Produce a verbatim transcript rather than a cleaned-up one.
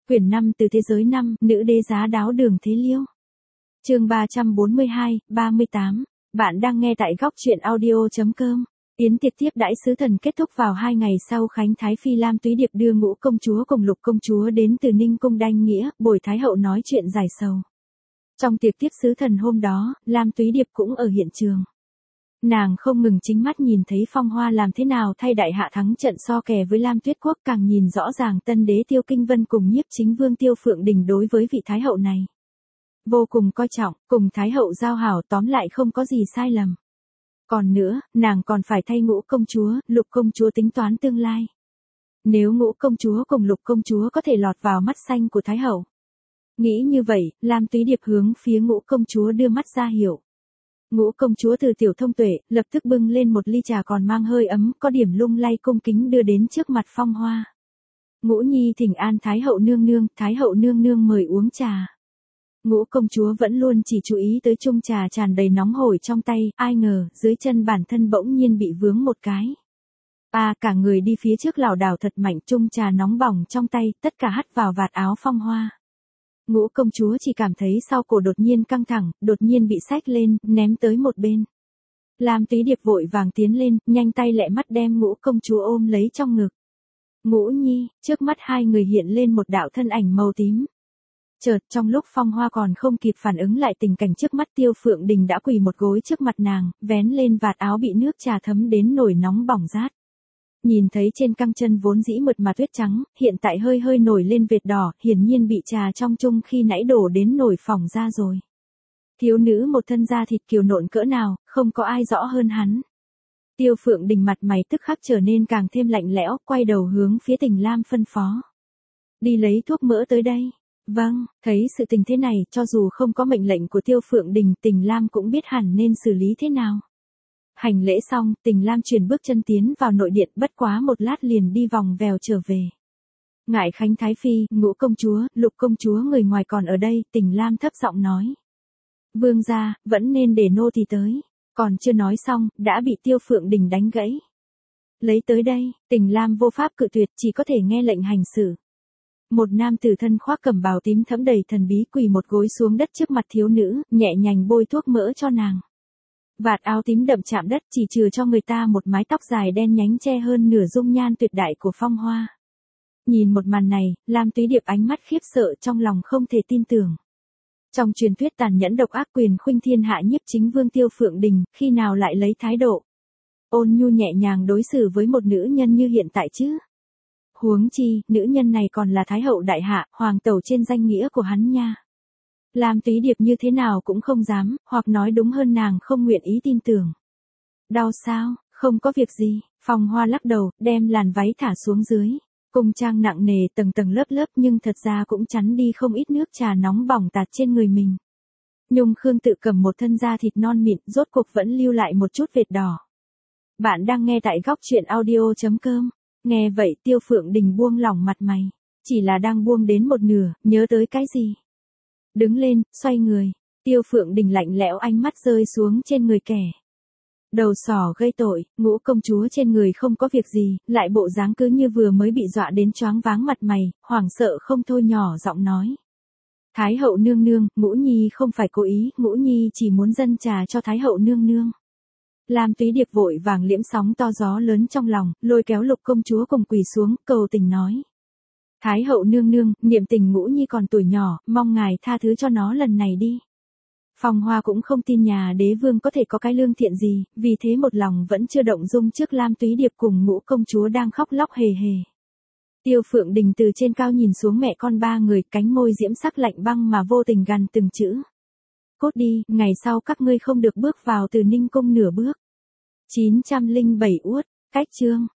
Quyển năm Từ thế giới năm, nữ đế giá đáo Đường Thế Liêu. Chương ba trăm bốn mươi hai, ba mươi tám. Bạn đang nghe tại góc truyện audio.com. Yến tiệc tiếp đãi sứ thần kết thúc vào hai ngày sau khánh thái phi Lam Túy Điệp đưa Ngũ công chúa cùng Lục công chúa đến từ Ninh cung đanh nghĩa, bồi thái hậu nói chuyện giải sầu. Trong tiệc tiếp sứ thần hôm đó, Lam Túy Điệp cũng ở hiện trường. Nàng không ngừng chính mắt nhìn thấy Phong Hoa làm thế nào thay đại hạ thắng trận so kè với Lam Tuyết Quốc, càng nhìn rõ ràng tân đế Tiêu Kinh Vân cùng nhiếp chính vương Tiêu Phượng Đình đối với vị thái hậu này vô cùng coi trọng, cùng thái hậu giao hảo, tóm lại không có gì sai lầm. Còn nữa, nàng còn phải thay Ngũ công chúa, Lục công chúa tính toán tương lai. Nếu Ngũ công chúa cùng Lục công chúa có thể lọt vào mắt xanh của thái hậu. Nghĩ như vậy, Lam Túy Điệp hướng phía Ngũ công chúa đưa mắt ra hiệu. Ngũ công chúa từ tiểu thông tuệ, lập tức bưng lên một ly trà còn mang hơi ấm, có điểm lung lay cung kính đưa đến trước mặt Phong Hoa. Ngũ nhi thỉnh an thái hậu nương nương, thái hậu nương nương mời uống trà. Ngũ công chúa vẫn luôn chỉ chú ý tới chung trà tràn đầy nóng hổi trong tay, ai ngờ, dưới chân bản thân bỗng nhiên bị vướng một cái. À, cả người đi phía trước lảo đảo thật mạnh, chung trà nóng bỏng trong tay, tất cả hắt vào vạt áo Phong Hoa. Ngũ công chúa chỉ cảm thấy sau cổ đột nhiên căng thẳng, đột nhiên bị xách lên, ném tới một bên. Lam Túy Điệp vội vàng tiến lên, nhanh tay lẹ mắt đem Ngũ công chúa ôm lấy trong ngực. Ngũ nhi, trước mắt hai người hiện lên một đạo thân ảnh màu tím. Chợt trong lúc Phong Hoa còn không kịp phản ứng lại tình cảnh trước mắt, Tiêu Phượng Đình đã quỳ một gối trước mặt nàng, vén lên vạt áo bị nước trà thấm đến nổi nóng bỏng rát. Nhìn thấy trên căng chân vốn dĩ mượt mà tuyết trắng, hiện tại hơi hơi nổi lên vệt đỏ, hiển nhiên bị trà trong chung khi nãy đổ đến nổi phỏng ra rồi. Thiếu nữ một thân da thịt kiều nộn cỡ nào, không có ai rõ hơn hắn. Tiêu Phượng Đình mặt mày tức khắc trở nên càng thêm lạnh lẽo, quay đầu hướng phía Tình Lam phân phó. Đi lấy thuốc mỡ tới đây. Vâng, thấy sự tình thế này, cho dù không có mệnh lệnh của Tiêu Phượng Đình, Tình Lam cũng biết hẳn nên xử lý thế nào. Hành lễ xong, Tình Lam chuyển bước chân tiến vào nội điện, bất quá một lát liền đi vòng vèo trở về. Ngại khánh thái phi, Ngũ công chúa, Lục công chúa người ngoài còn ở đây, Tình Lam thấp giọng nói. Vương gia, vẫn nên để nô tỳ tới. Còn chưa nói xong, đã bị Tiêu Phượng Đình đánh gãy. Lấy tới đây, Tình Lam vô pháp cự tuyệt, chỉ có thể nghe lệnh hành xử. Một nam tử thân khoác cẩm bào tím thẫm đầy thần bí quỳ một gối xuống đất trước mặt thiếu nữ, nhẹ nhàng bôi thuốc mỡ cho nàng. Vạt áo tím đậm chạm đất, chỉ chừa cho người ta một mái tóc dài đen nhánh che hơn nửa dung nhan tuyệt đại của Phong Hoa. Nhìn một màn này, Lam Túy Điệp ánh mắt khiếp sợ, trong lòng không thể tin tưởng. Trong truyền thuyết tàn nhẫn độc ác quyền khuynh thiên hạ nhiếp chính vương Tiêu Phượng Đình, khi nào lại lấy thái độ ôn nhu nhẹ nhàng đối xử với một nữ nhân như hiện tại chứ? Huống chi, nữ nhân này còn là thái hậu đại hạ, hoàng tẩu trên danh nghĩa của hắn nha. Lam Túy Điệp như thế nào cũng không dám, hoặc nói đúng hơn nàng không nguyện ý tin tưởng. Đau sao? Không có việc gì. Phong Hoa lắc đầu, đem làn váy thả xuống dưới. Cung trang nặng nề tầng tầng lớp lớp nhưng thật ra cũng chắn đi không ít nước trà nóng bỏng tạt trên người mình. Nhung Khương tự cầm một thân da thịt non mịn, rốt cuộc vẫn lưu lại một chút vệt đỏ. Bạn đang nghe tại góc truyện audio.com. Nghe vậy Tiêu Phượng Đình buông lỏng mặt mày. Chỉ là đang buông đến một nửa, nhớ tới cái gì? Đứng lên, xoay người. Tiêu Phượng Đình lạnh lẽo ánh mắt rơi xuống trên người kẻ đầu sỏ gây tội. Ngũ công chúa trên người không có việc gì, lại bộ dáng cứ như vừa mới bị dọa đến choáng váng mặt mày, hoảng sợ không thôi nhỏ giọng nói. Thái hậu nương nương, Ngũ nhi không phải cố ý, Ngũ nhi chỉ muốn dâng trà cho thái hậu nương nương. Lam Túy Điệp vội vàng liễm sóng to gió lớn trong lòng, lôi kéo Lục công chúa cùng quỳ xuống, cầu tình nói. Thái hậu nương nương, niệm tình Ngũ nhi còn tuổi nhỏ, mong ngài tha thứ cho nó lần này đi. Phong Hoa cũng không tin nhà đế vương có thể có cái lương thiện gì, vì thế một lòng vẫn chưa động dung trước Lam Túy Điệp cùng Ngũ công chúa đang khóc lóc hề hề. Tiêu Phượng Đình từ trên cao nhìn xuống mẹ con ba người, cánh môi diễm sắc lạnh băng mà vô tình gằn từng chữ. Cốt đi, ngày sau các ngươi không được bước vào từ Ninh cung nửa bước. chín trăm lẻ bảy uất, cách chương.